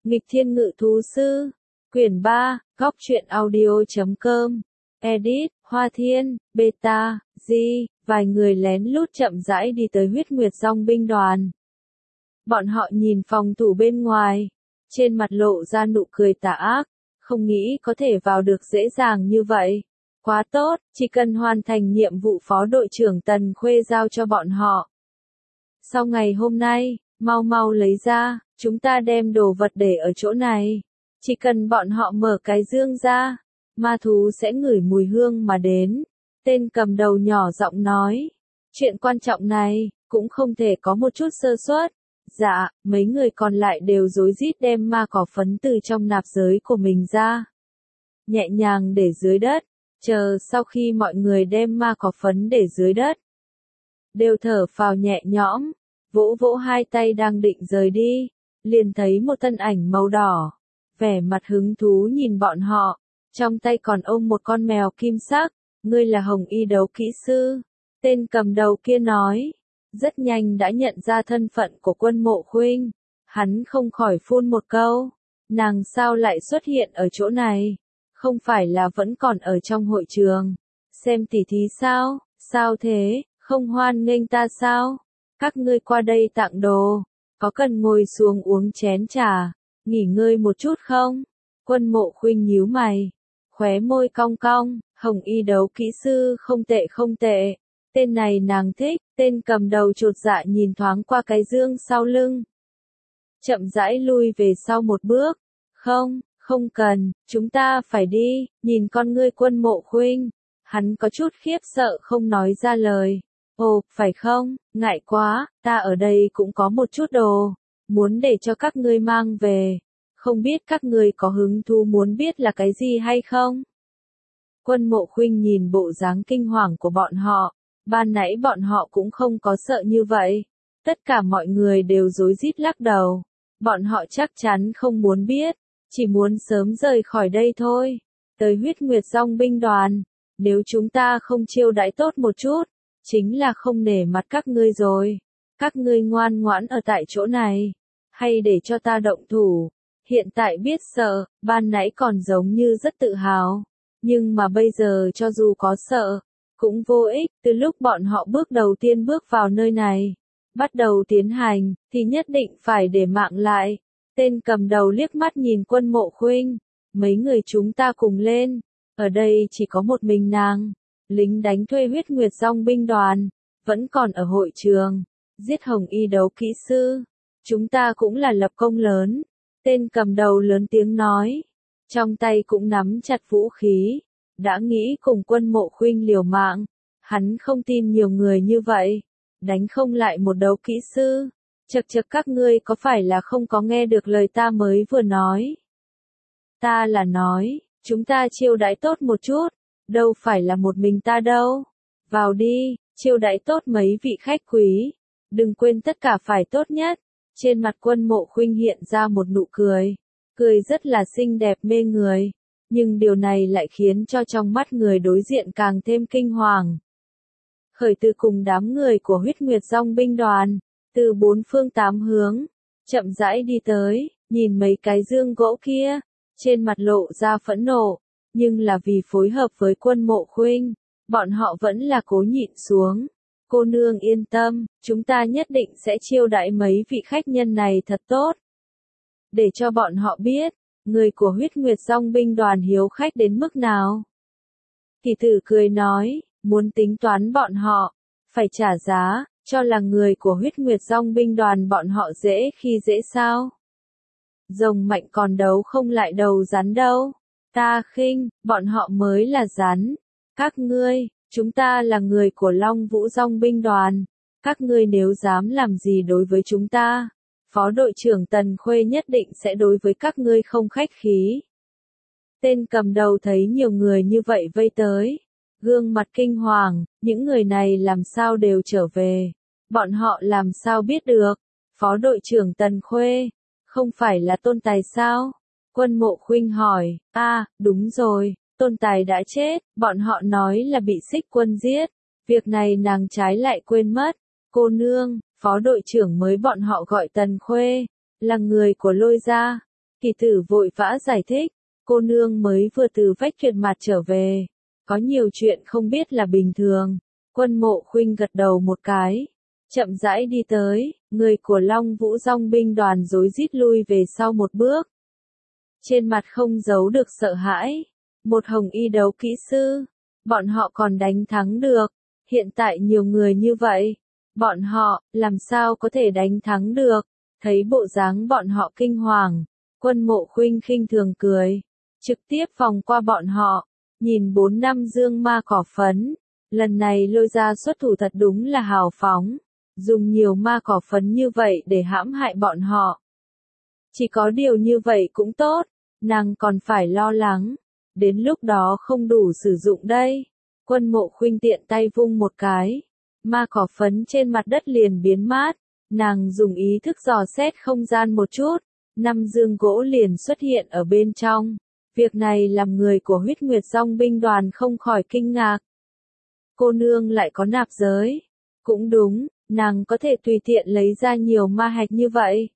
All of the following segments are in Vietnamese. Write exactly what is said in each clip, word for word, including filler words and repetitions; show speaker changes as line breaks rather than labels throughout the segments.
Nghịch Thiên Ngự Thú Sư, quyển ba, góc truyện audio.com, edit, Hoa Thiên, beta, G, vài người lén lút chậm rãi đi tới huyết nguyệt dòng binh đoàn. Bọn họ nhìn phòng thủ bên ngoài, trên mặt lộ ra nụ cười tà ác, không nghĩ có thể vào được dễ dàng như vậy. Quá tốt, chỉ cần hoàn thành nhiệm vụ phó đội trưởng Tần Khuê giao cho bọn họ. Sau ngày hôm nay, mau mau lấy ra, chúng ta đem đồ vật để ở chỗ này. Chỉ cần bọn họ mở cái dương ra, ma thú sẽ ngửi mùi hương mà đến. Tên cầm đầu nhỏ giọng nói, chuyện quan trọng này, cũng không thể có một chút sơ suất. Dạ, mấy người còn lại đều rối rít đem ma cỏ phấn từ trong nạp giới của mình ra. Nhẹ nhàng để dưới đất, chờ sau khi mọi người đem ma cỏ phấn để dưới đất. Đều thở phào nhẹ nhõm, vỗ vỗ hai tay đang định rời đi, liền thấy một thân ảnh màu đỏ, vẻ mặt hứng thú nhìn bọn họ, trong tay còn ôm một con mèo kim sắc, ngươi là Hồng Y đấu kỹ sư, tên cầm đầu kia nói. Rất nhanh đã nhận ra thân phận của Quân Mộ Khuynh, hắn không khỏi phun một câu, nàng sao lại xuất hiện ở chỗ này, không phải là vẫn còn ở trong hội trường, xem tỉ thí sao, sao thế, không hoan nghênh ta sao, các ngươi qua đây tặng đồ, có cần ngồi xuống uống chén trà, nghỉ ngơi một chút không? Quân Mộ Khuynh nhíu mày, khóe môi cong cong, Hồng Y đấu kỹ sư không tệ không tệ. Tên này nàng thích, tên cầm đầu chột dạ nhìn thoáng qua cái dương sau lưng. Chậm rãi lui về sau một bước. Không, không cần, chúng ta phải đi, nhìn con ngươi Quân Mộ Khuynh. Hắn có chút khiếp sợ không nói ra lời. Ồ, phải không, ngại quá, ta ở đây cũng có một chút đồ, muốn để cho các ngươi mang về. Không biết các ngươi có hứng thú muốn biết là cái gì hay không? Quân Mộ Khuynh nhìn bộ dáng kinh hoàng của bọn họ. Ban nãy bọn họ cũng không có sợ như vậy. Tất cả mọi người đều rối rít lắc đầu. Bọn họ chắc chắn không muốn biết. Chỉ muốn sớm rời khỏi đây thôi. Tới huyết nguyệt dòng binh đoàn. Nếu chúng ta không chiêu đãi tốt một chút. Chính là không nể mặt các ngươi rồi. Các ngươi ngoan ngoãn ở tại chỗ này. Hay để cho ta động thủ. Hiện tại biết sợ. Ban nãy còn giống như rất tự hào. Nhưng mà bây giờ cho dù có sợ. Cũng vô ích, từ lúc bọn họ bước đầu tiên bước vào nơi này, bắt đầu tiến hành, thì nhất định phải để mạng lại. Tên cầm đầu liếc mắt nhìn Quân Mộ Khuynh, mấy người chúng ta cùng lên, ở đây chỉ có một mình nàng, lính đánh thuê huyết nguyệt dòng binh đoàn, vẫn còn ở hội trường, giết Hồng Y đấu kỹ sư, chúng ta cũng là lập công lớn. Tên cầm đầu lớn tiếng nói, trong tay cũng nắm chặt vũ khí. Đã nghĩ cùng Quân Mộ Khuynh liều mạng, hắn không tin nhiều người như vậy, đánh không lại một đấu kỹ sư, chật chật các ngươi có phải là không có nghe được lời ta mới vừa nói. Ta là nói, chúng ta chiêu đãi tốt một chút, đâu phải là một mình ta đâu, vào đi, chiêu đãi tốt mấy vị khách quý, đừng quên tất cả phải tốt nhất, trên mặt Quân Mộ Khuynh hiện ra một nụ cười, cười rất là xinh đẹp mê người. Nhưng điều này lại khiến cho trong mắt người đối diện càng thêm kinh hoàng. Khởi từ cùng đám người của huyết nguyệt dòng binh đoàn, từ bốn phương tám hướng, chậm rãi đi tới, nhìn mấy cái dương gỗ kia, trên mặt lộ ra phẫn nộ, nhưng là vì phối hợp với Quân Mộ Khuynh, bọn họ vẫn là cố nhịn xuống. Cô nương yên tâm, chúng ta nhất định sẽ chiêu đãi mấy vị khách nhân này thật tốt. Để cho bọn họ biết. Người của huyết nguyệt dòng binh đoàn hiếu khách đến mức nào? Kỳ tử cười nói, muốn tính toán bọn họ, phải trả giá, cho là người của huyết nguyệt dòng binh đoàn bọn họ dễ khi dễ sao? Rồng mạnh còn đấu không lại đầu rắn đâu. Ta khinh, bọn họ mới là rắn. Các ngươi, chúng ta là người của Long Vũ dòng binh đoàn. Các ngươi nếu dám làm gì đối với chúng ta? Phó đội trưởng Tần Khuê nhất định sẽ đối với các ngươi không khách khí. Tên cầm đầu thấy nhiều người như vậy vây tới. Gương mặt kinh hoàng, những người này làm sao đều trở về. Bọn họ làm sao biết được. Phó đội trưởng Tần Khuê, không phải là Tôn Tài sao? Quân Mộ Khuynh hỏi, a à, đúng rồi, Tôn Tài đã chết, bọn họ nói là bị Xích Quân giết. Việc này nàng trái lại quên mất. Cô nương. Phó đội trưởng mới bọn họ gọi Tần Khuê, là người của Lôi gia. Kỳ tử vội vã giải thích, cô nương mới vừa từ vách tuyệt mặt trở về. Có nhiều chuyện không biết là bình thường. Quân Mộ Khuynh gật đầu một cái. Chậm rãi đi tới, người của Long Vũ Dòng binh đoàn rối rít lui về sau một bước. Trên mặt không giấu được sợ hãi. Một hồng y đấu kỹ sư. Bọn họ còn đánh thắng được. Hiện tại nhiều người như vậy. Bọn họ, làm sao có thể đánh thắng được. Thấy bộ dáng bọn họ kinh hoàng. Quân Mộ Khuynh khinh thường cười. Trực tiếp vòng qua bọn họ. Nhìn bốn năm dương ma cỏ phấn. Lần này lôi ra xuất thủ thật đúng là hào phóng. Dùng nhiều ma cỏ phấn như vậy để hãm hại bọn họ. Chỉ có điều như vậy cũng tốt. Nàng còn phải lo lắng. Đến lúc đó không đủ sử dụng đây. Quân Mộ Khuynh tiện tay vung một cái. Ma cỏ phấn trên mặt đất liền biến mát. Nàng dùng ý thức dò xét không gian một chút. Năm dương gỗ liền xuất hiện ở bên trong. Việc này làm người của Huyết Nguyệt Dòng binh đoàn không khỏi kinh ngạc. Cô nương lại có nạp giới. Cũng đúng, nàng có thể tùy tiện lấy ra nhiều ma hạch như vậy.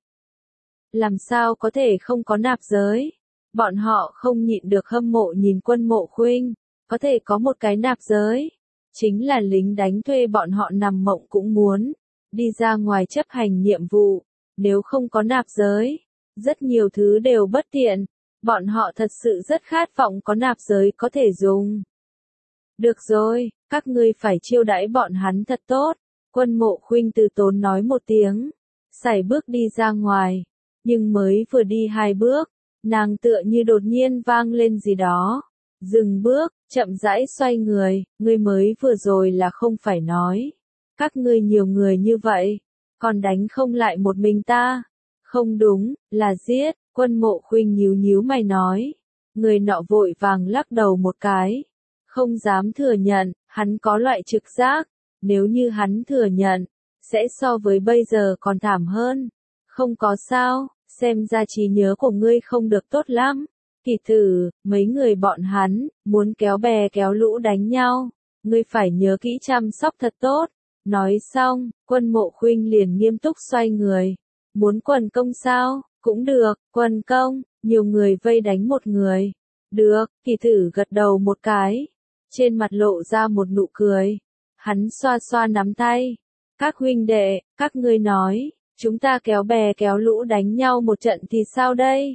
Làm sao có thể không có nạp giới? Bọn họ không nhịn được hâm mộ nhìn Quân Mộ Khuynh. Có thể có một cái nạp giới. Chính là lính đánh thuê bọn họ nằm mộng cũng muốn. Đi ra ngoài chấp hành nhiệm vụ. Nếu không có nạp giới. Rất nhiều thứ đều bất tiện. Bọn họ thật sự rất khát vọng có nạp giới có thể dùng. Được rồi, các ngươi phải chiêu đãi bọn hắn thật tốt. Quân Mộ Khuynh từ tốn nói một tiếng. Sải bước đi ra ngoài. Nhưng mới vừa đi hai bước. Nàng tựa như đột nhiên vang lên gì đó. Dừng bước, chậm rãi xoay người. Ngươi mới vừa rồi là không phải nói. Các ngươi nhiều người như vậy. Còn đánh không lại một mình ta. Không đúng, là giết. Quân Mộ Khuynh nhíu nhíu mày nói. Người nọ vội vàng lắc đầu một cái. Không dám thừa nhận, hắn có loại trực giác. Nếu như hắn thừa nhận, sẽ so với bây giờ còn thảm hơn. Không có sao, xem ra trí nhớ của ngươi không được tốt lắm. Kỳ tử, mấy người bọn hắn, muốn kéo bè kéo lũ đánh nhau. Ngươi phải nhớ kỹ chăm sóc thật tốt. Nói xong, Quân Mộ Khuynh liền nghiêm túc xoay người. Muốn quần công sao? Cũng được, quần công, nhiều người vây đánh một người. Được, Kỳ tử gật đầu một cái. Trên mặt lộ ra một nụ cười. Hắn xoa xoa nắm tay. Các huynh đệ, các ngươi nói, chúng ta kéo bè kéo lũ đánh nhau một trận thì sao đây?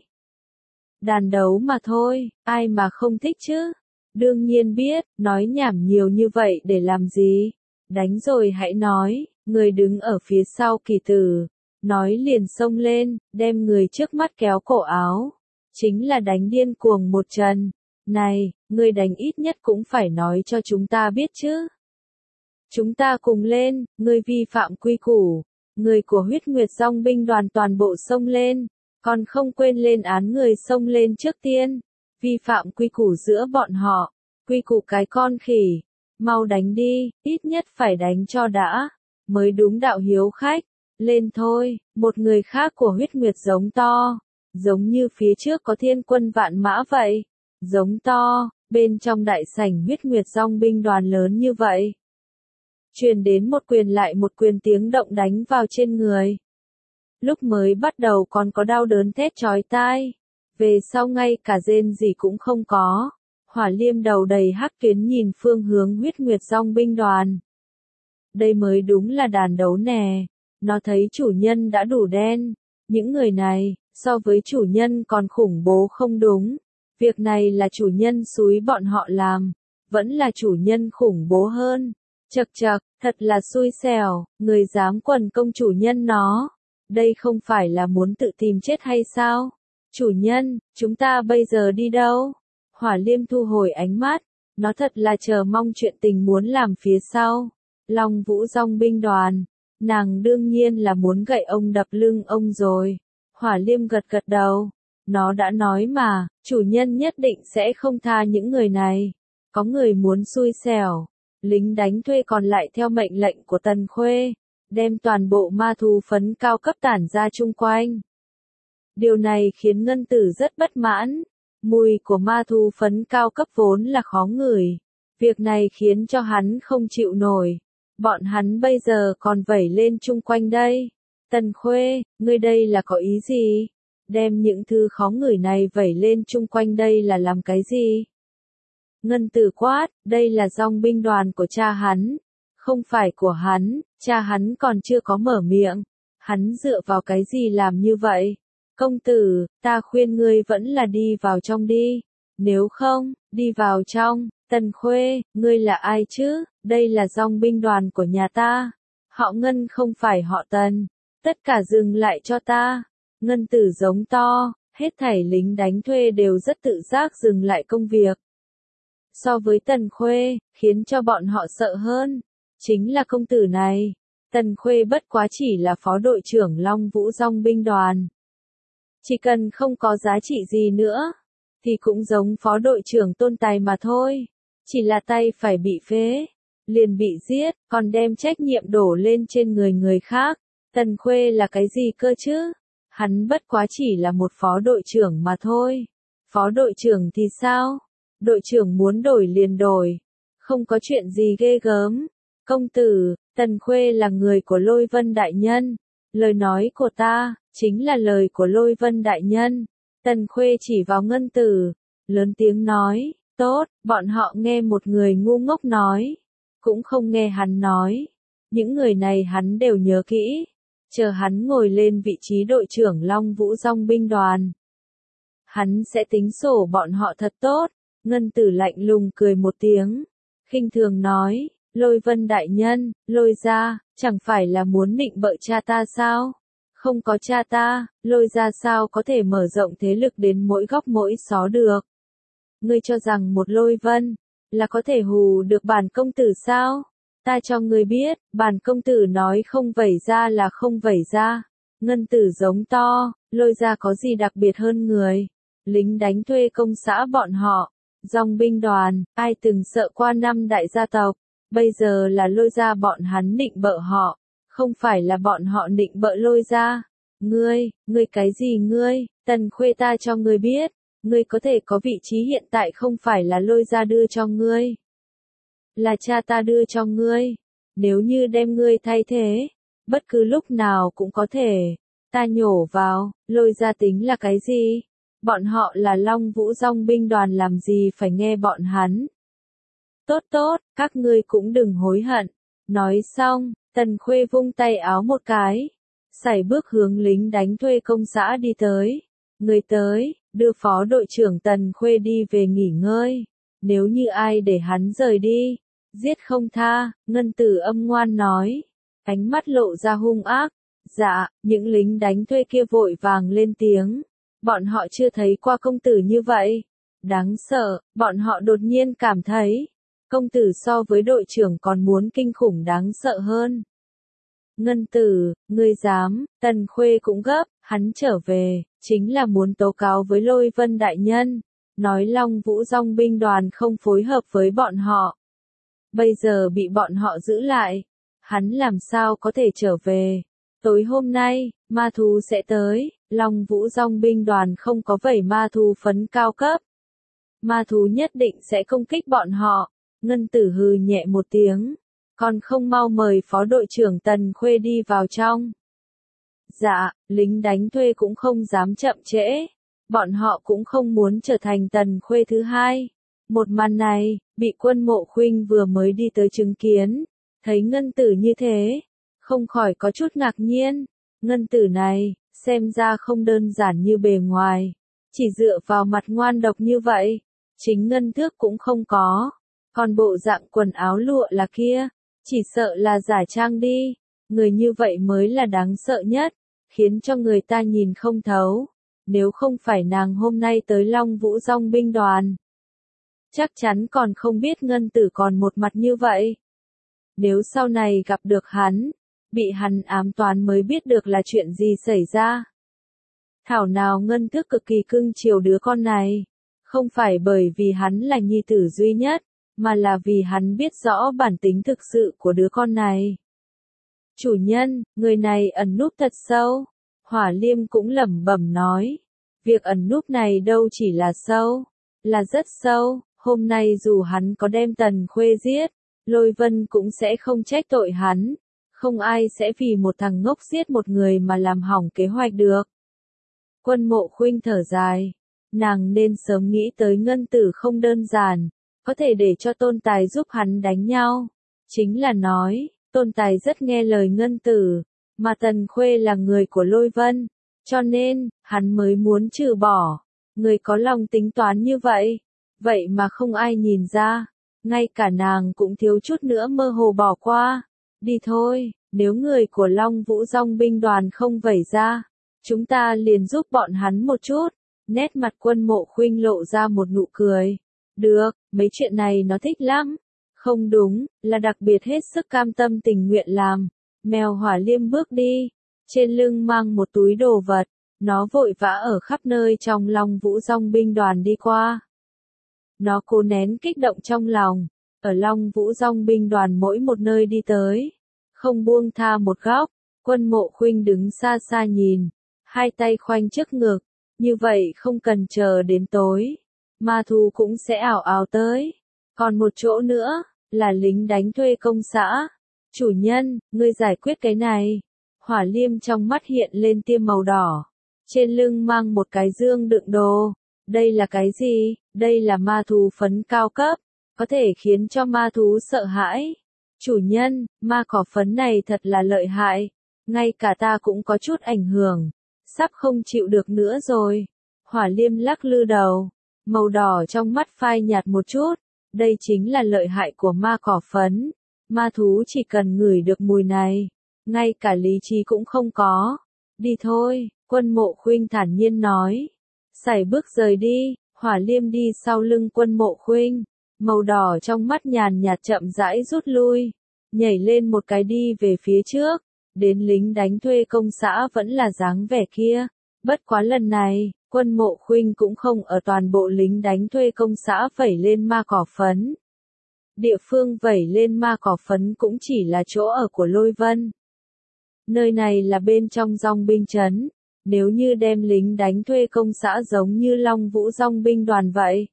Đàn đấu mà thôi, ai mà không thích chứ? Đương nhiên biết, nói nhảm nhiều như vậy để làm gì? Đánh rồi hãy nói, người đứng ở phía sau Kỳ tử. Nói liền xông lên, đem người trước mắt kéo cổ áo. Chính là đánh điên cuồng một trận. Này, người đánh ít nhất cũng phải nói cho chúng ta biết chứ. Chúng ta cùng lên, người vi phạm quy củ. Người của Huyết Nguyệt Dòng binh đoàn toàn bộ xông lên. Còn không quên lên án người xông lên trước tiên. Vi phạm quy củ giữa bọn họ. Quy củ cái con khỉ. Mau đánh đi, ít nhất phải đánh cho đã. Mới đúng đạo hiếu khách. Lên thôi, một người khác của Huyết Nguyệt giống to. Giống như phía trước có thiên quân vạn mã vậy. Giống to, bên trong đại sảnh Huyết Nguyệt Dòng binh đoàn lớn như vậy. Truyền đến một quyền lại một quyền tiếng động đánh vào trên người. Lúc mới bắt đầu còn có đau đớn thét chói tai. Về sau ngay cả rên gì cũng không có. Hỏa Liêm đầu đầy hắc tuyến nhìn phương hướng Huyết Nguyệt Dòng binh đoàn. Đây mới đúng là đàn đấu nè. Nó thấy chủ nhân đã đủ đen. Những người này, so với chủ nhân còn khủng bố không đúng. Việc này là chủ nhân xúi bọn họ làm. Vẫn là chủ nhân khủng bố hơn. Chậc chậc, thật là xui xẻo, người dám quần công chủ nhân nó. Đây không phải là muốn tự tìm chết hay sao? Chủ nhân, chúng ta bây giờ đi đâu? Hỏa Liêm thu hồi ánh mắt. Nó thật là chờ mong chuyện tình muốn làm phía sau. Long Vũ Dòng binh đoàn. Nàng đương nhiên là muốn gậy ông đập lưng ông rồi. Hỏa Liêm gật gật đầu. Nó đã nói mà, chủ nhân nhất định sẽ không tha những người này. Có người muốn xui xẻo. Lính đánh thuê còn lại theo mệnh lệnh của Tần Khuê. Đem toàn bộ ma thú phấn cao cấp tản ra chung quanh. Điều này khiến Ngân Tử rất bất mãn. Mùi của ma thú phấn cao cấp vốn là khó ngửi. Việc này khiến cho hắn không chịu nổi. Bọn hắn bây giờ còn vẩy lên chung quanh đây. Tần Khuê, ngươi đây là có ý gì? đem những thứ khó ngửi này vẩy lên chung quanh đây là làm cái gì? Ngân Tử quát, đây là dòng binh đoàn của cha hắn, không phải của hắn, cha hắn còn chưa có mở miệng, hắn dựa vào cái gì làm như vậy? Công tử, ta khuyên ngươi vẫn là đi vào trong đi, nếu không, đi vào trong. Tần Khuê, ngươi là ai chứ? Đây là dòng binh đoàn của nhà ta. Họ Ngân không phải họ Tần. Tất cả dừng lại cho ta. Ngân Tử giống to, hết thảy lính đánh thuê đều rất tự giác dừng lại công việc. So với Tần Khuê, khiến cho bọn họ sợ hơn, chính là công tử này. Tần Khuê bất quá chỉ là phó đội trưởng Long Vũ dòng binh đoàn. Chỉ cần không có giá trị gì nữa, thì cũng giống phó đội trưởng Tôn Tài mà thôi. Chỉ là tay phải bị phế, liền bị giết, còn đem trách nhiệm đổ lên trên người người khác. Tần Khuê là cái gì cơ chứ? Hắn bất quá chỉ là một phó đội trưởng mà thôi. Phó đội trưởng thì sao? Đội trưởng muốn đổi liền đổi. Không có chuyện gì ghê gớm. Công tử, Tần Khuê là người của Lôi Vân Đại Nhân. Lời nói của ta, chính là lời của Lôi Vân Đại Nhân. Tần Khuê chỉ vào Ngân Tử, lớn tiếng nói, tốt, bọn họ nghe một người ngu ngốc nói, cũng không nghe hắn nói. Những người này hắn đều nhớ kỹ, chờ hắn ngồi lên vị trí đội trưởng Long Vũ dòng binh đoàn. Hắn sẽ tính sổ bọn họ thật tốt. Ngân Tử lạnh lùng cười một tiếng, khinh thường nói, Lôi Vân Đại Nhân, Lôi gia, chẳng phải là muốn nịnh bợ cha ta sao? Không có cha ta, Lôi gia sao có thể mở rộng thế lực đến mỗi góc mỗi xó được? Ngươi cho rằng một Lôi Vân, là có thể hù được bản công tử sao? Ta cho ngươi biết, bản công tử nói không vẩy ra là không vẩy ra. Ngân Tử giống to, Lôi gia có gì đặc biệt hơn người? Lính đánh thuê công xã bọn họ, dòng binh đoàn, ai từng sợ qua năm đại gia tộc, bây giờ là Lôi gia bọn hắn nịnh bợ họ, không phải là bọn họ nịnh bợ Lôi gia. Ngươi, ngươi cái gì ngươi? Tần Khuê ta cho ngươi biết, ngươi có thể có vị trí hiện tại không phải là Lôi gia đưa cho ngươi, là cha ta đưa cho ngươi. Nếu như đem ngươi thay thế, bất cứ lúc nào cũng có thể. Ta nhổ vào, Lôi gia tính là cái gì? Bọn họ là Long Vũ dòng binh đoàn, làm gì phải nghe bọn hắn. Tốt tốt, các ngươi cũng đừng hối hận. Nói xong, Tần Khuê vung tay áo một cái, sải bước hướng lính đánh thuê công xã đi tới. Người tới, đưa phó đội trưởng Tần Khuê đi về nghỉ ngơi. Nếu như ai để hắn rời đi, giết không tha. Ngân Tử âm ngoan nói, ánh mắt lộ ra hung ác. Dạ, những lính đánh thuê kia vội vàng lên tiếng. Bọn họ chưa thấy qua công tử như vậy. Đáng sợ, bọn họ đột nhiên cảm thấy, công tử so với đội trưởng còn muốn kinh khủng đáng sợ hơn. Ngân Tử, ngươi dám? Tần Khuê cũng gấp, hắn trở về, chính là muốn tố cáo với Lôi Vân Đại Nhân, nói Long Vũ dòng binh đoàn không phối hợp với bọn họ. Bây giờ bị bọn họ giữ lại, hắn làm sao có thể trở về? Tối hôm nay, ma thú sẽ tới, Long Vũ dòng binh đoàn không có vẩy ma thú phấn cao cấp. Ma thú nhất định sẽ công kích bọn họ. Ngân Tử hừ nhẹ một tiếng, còn không mau mời phó đội trưởng Tần Khuê đi vào trong. Dạ, lính đánh thuê cũng không dám chậm trễ. Bọn họ cũng không muốn trở thành Tần Khuê thứ hai. Một màn này, bị Quân Mộ Khuynh vừa mới đi tới chứng kiến, thấy Ngân Tử như thế, không khỏi có chút ngạc nhiên. Ngân Tử này, xem ra không đơn giản như bề ngoài, chỉ dựa vào mặt ngoan độc như vậy, chính ngân thước cũng không có. Còn bộ dạng quần áo lụa là kia, chỉ sợ là giả trang đi. Người như vậy mới là đáng sợ nhất, khiến cho người ta nhìn không thấu. Nếu không phải nàng hôm nay tới Long Vũ dòng binh đoàn, chắc chắn còn không biết Ngân Tử còn một mặt như vậy. Nếu sau này gặp được hắn, bị hắn ám toán mới biết được là chuyện gì xảy ra. Thảo nào Ngân Thước cực kỳ cưng chiều đứa con này, không phải bởi vì hắn là nhi tử duy nhất, mà là vì hắn biết rõ bản tính thực sự của đứa con này. Chủ nhân, người này ẩn núp thật sâu. Hỏa Liêm cũng lẩm bẩm nói, việc ẩn núp này đâu chỉ là sâu, là rất sâu. Hôm nay dù hắn có đem Tần Khuê giết, Lôi Vân cũng sẽ không trách tội hắn. Không ai sẽ vì một thằng ngốc giết một người mà làm hỏng kế hoạch được. Quân Mộ Khuynh thở dài. Nàng nên sớm nghĩ tới Ngân Tử không đơn giản, có thể để cho Tôn Tài giúp hắn đánh nhau. Chính là nói, Tôn Tài rất nghe lời Ngân Tử, mà Tần Khuê là người của Lôi Vân, cho nên, hắn mới muốn trừ bỏ. Người có lòng tính toán như vậy, vậy mà không ai nhìn ra, ngay cả nàng cũng thiếu chút nữa mơ hồ bỏ qua. Đi thôi, nếu người của Long Vũ Dòng binh đoàn không vẩy ra, chúng ta liền giúp bọn hắn một chút. Nét mặt Quân Mộ Khuynh lộ ra một nụ cười. Được, mấy chuyện này nó thích lắm. Không đúng, là đặc biệt hết sức cam tâm tình nguyện làm. Mèo Hỏa Liêm bước đi, trên lưng mang một túi đồ vật, nó vội vã ở khắp nơi trong Long Vũ Dòng binh đoàn đi qua. Nó cố nén kích động trong lòng, ở Long Vũ Dòng binh đoàn mỗi một nơi đi tới, không buông tha một góc. Quân Mộ Khuynh đứng xa xa nhìn, hai tay khoanh trước ngực, như vậy không cần chờ đến tối, ma thú cũng sẽ ảo ảo tới. Còn một chỗ nữa, là lính đánh thuê công xã. Chủ nhân, ngươi giải quyết cái này. Hỏa Liêm trong mắt hiện lên tia màu đỏ, trên lưng mang một cái dương đựng đồ. Đây là cái gì? Đây là ma thú phấn cao cấp, có thể khiến cho ma thú sợ hãi. Chủ nhân, ma cỏ phấn này thật là lợi hại, ngay cả ta cũng có chút ảnh hưởng, sắp không chịu được nữa rồi. Hỏa Liêm lắc lư đầu, màu đỏ trong mắt phai nhạt một chút. Đây chính là lợi hại của ma cỏ phấn. Ma thú chỉ cần ngửi được mùi này, ngay cả lý trí cũng không có. Đi thôi, Quân Mộ Khuynh thản nhiên nói. Sải bước rời đi, Hỏa Liêm đi sau lưng Quân Mộ Khuynh. Màu đỏ trong mắt nhàn nhạt chậm rãi rút lui, nhảy lên một cái đi về phía trước. Đến lính đánh thuê công xã vẫn là dáng vẻ kia. Bất quá lần này, Quân Mộ Khuynh cũng không ở toàn bộ lính đánh thuê công xã vẩy lên ma cỏ phấn. Địa phương vẩy lên ma cỏ phấn cũng chỉ là chỗ ở của Lôi Vân. Nơi này là bên trong Dòng binh trấn. Nếu như đem lính đánh thuê công xã giống như Long Vũ Dòng binh đoàn vậy,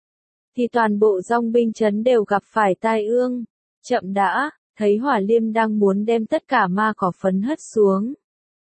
thì toàn bộ Dòng binh trấn đều gặp phải tai ương. Chậm đã, thấy Hỏa Liêm đang muốn đem tất cả ma cỏ phấn hất xuống.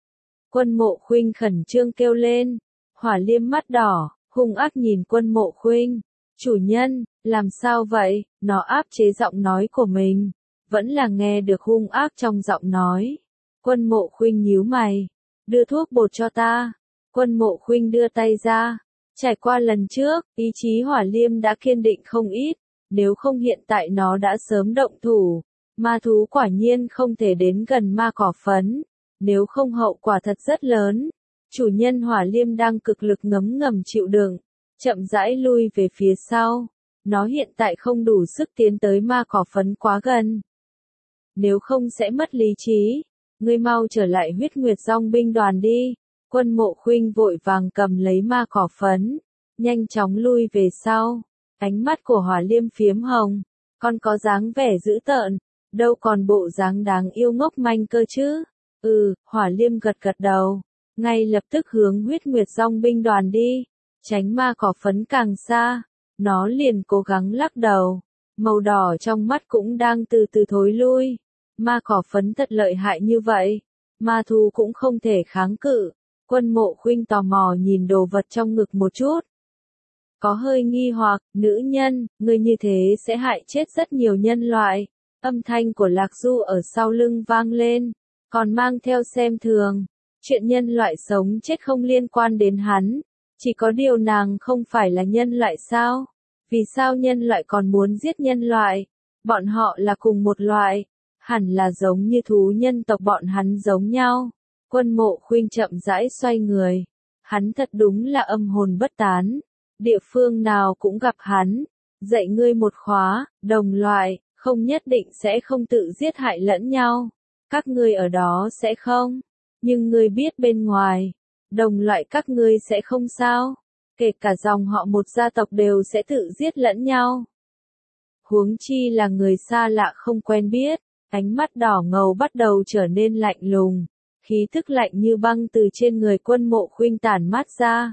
Quân Mộ Khuynh khẩn trương kêu lên. Hỏa Liêm mắt đỏ, hung ác nhìn Quân Mộ Khuynh. Chủ nhân, làm sao vậy? Nó áp chế giọng nói của mình, vẫn là nghe được hung ác trong giọng nói. Quân Mộ Khuynh nhíu mày. Đưa thuốc bột cho ta. Quân Mộ Khuynh đưa tay ra. Trải qua lần trước, ý chí Hỏa Liêm đã kiên định không ít, nếu không hiện tại nó đã sớm động thủ. Ma thú quả nhiên không thể đến gần ma cỏ phấn, nếu không hậu quả thật rất lớn. Chủ nhân Hỏa Liêm đang cực lực ngấm ngầm chịu đựng, chậm rãi lui về phía sau. Nó hiện tại không đủ sức tiến tới ma cỏ phấn quá gần. Nếu không sẽ mất lý trí. Ngươi mau trở lại Huyết Nguyệt Dòng binh đoàn đi. Quân Mộ Khuynh vội vàng cầm lấy ma cỏ phấn, nhanh chóng lui về sau. Ánh mắt của Hỏa Liêm phiếm hồng, còn có dáng vẻ dữ tợn, đâu còn bộ dáng đáng yêu ngốc manh cơ chứ. Ừ, Hỏa Liêm gật gật đầu, ngay lập tức hướng Huyết Nguyệt Dòng binh đoàn đi, tránh ma cỏ phấn càng xa. Nó liền cố gắng lắc đầu, màu đỏ trong mắt cũng đang từ từ thối lui. Ma cỏ phấn thật lợi hại như vậy, ma thú cũng không thể kháng cự. Quân Mộ Khuynh tò mò nhìn đồ vật trong ngực một chút, có hơi nghi hoặc. Nữ nhân, ngươi như thế sẽ hại chết rất nhiều nhân loại. Âm thanh của Lạc Du ở sau lưng vang lên, còn mang theo xem thường. Chuyện nhân loại sống chết không liên quan đến hắn, chỉ có điều nàng không phải là nhân loại sao? Vì sao nhân loại còn muốn giết nhân loại? Bọn họ là cùng một loại, hẳn là giống như thú nhân tộc bọn hắn giống nhau. Quân Mộ Khuynh chậm rãi xoay người, hắn thật đúng là âm hồn bất tán, địa phương nào cũng gặp hắn. Dạy ngươi một khóa, đồng loại, không nhất định sẽ không tự giết hại lẫn nhau. Các ngươi ở đó sẽ không, nhưng ngươi biết bên ngoài, đồng loại các ngươi sẽ không sao. Kể cả dòng họ một gia tộc đều sẽ tự giết lẫn nhau. Huống chi là người xa lạ không quen biết. Ánh mắt đỏ ngầu bắt đầu trở nên lạnh lùng, khí thức lạnh như băng từ trên người Quân Mộ Khuynh tản mát ra.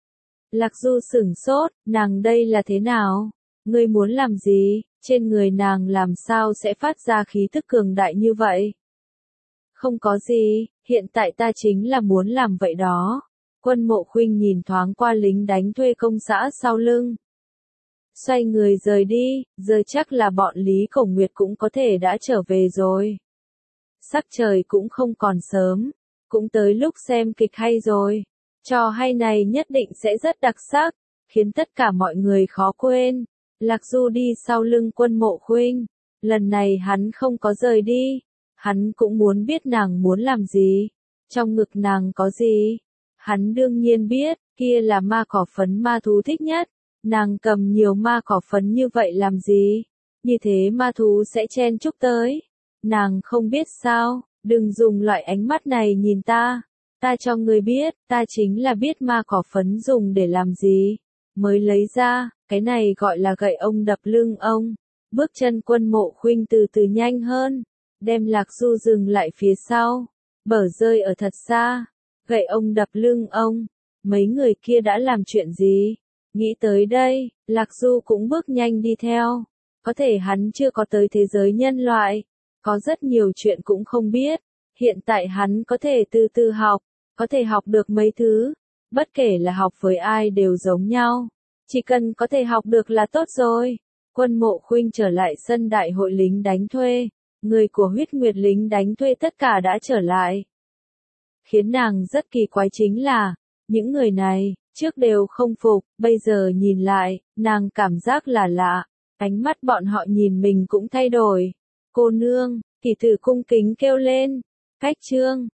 Lạc Du sửng sốt, nàng đây là thế nào? Ngươi muốn làm gì? Trên người nàng làm sao sẽ phát ra khí thức cường đại như vậy? Không có gì, hiện tại ta chính là muốn làm vậy đó. Quân Mộ Khuynh nhìn thoáng qua lính đánh thuê công xã sau lưng. Xoay người rời đi, giờ chắc là bọn Lý Cổ Nguyệt cũng có thể đã trở về rồi. Sắc trời cũng không còn sớm, cũng tới lúc xem kịch hay rồi. Trò hay này nhất định sẽ rất đặc sắc, khiến tất cả mọi người khó quên. Lạc Du đi sau lưng Quân Mộ Khuynh, lần này hắn không có rời đi, hắn cũng muốn biết nàng muốn làm gì, trong ngực nàng có gì. Hắn đương nhiên biết, kia là ma cỏ phấn ma thú thích nhất, nàng cầm nhiều ma cỏ phấn như vậy làm gì, như thế ma thú sẽ chen chúc tới. Nàng không biết sao, đừng dùng loại ánh mắt này nhìn ta, ta cho người biết, ta chính là biết ma cỏ phấn dùng để làm gì, mới lấy ra, cái này gọi là gậy ông đập lưng ông. Bước chân Quân Mộ Khuynh từ từ nhanh hơn, đem Lạc Du dừng lại phía sau, bở rơi ở thật xa, gậy ông đập lưng ông, mấy người kia đã làm chuyện gì? Nghĩ tới đây, Lạc Du cũng bước nhanh đi theo, có thể hắn chưa có tới thế giới nhân loại, có rất nhiều chuyện cũng không biết, hiện tại hắn có thể từ từ học, có thể học được mấy thứ, bất kể là học với ai đều giống nhau, chỉ cần có thể học được là tốt rồi. Quân Mộ Khuynh trở lại sân đại hội lính đánh thuê, người của Huyết Nguyệt lính đánh thuê tất cả đã trở lại. Khiến nàng rất kỳ quái chính là, những người này, trước đều không phục, bây giờ nhìn lại, nàng cảm giác là lạ, ánh mắt bọn họ nhìn mình cũng thay đổi. Cô nương, Kỳ Tử cung kính kêu lên, Khách Trương,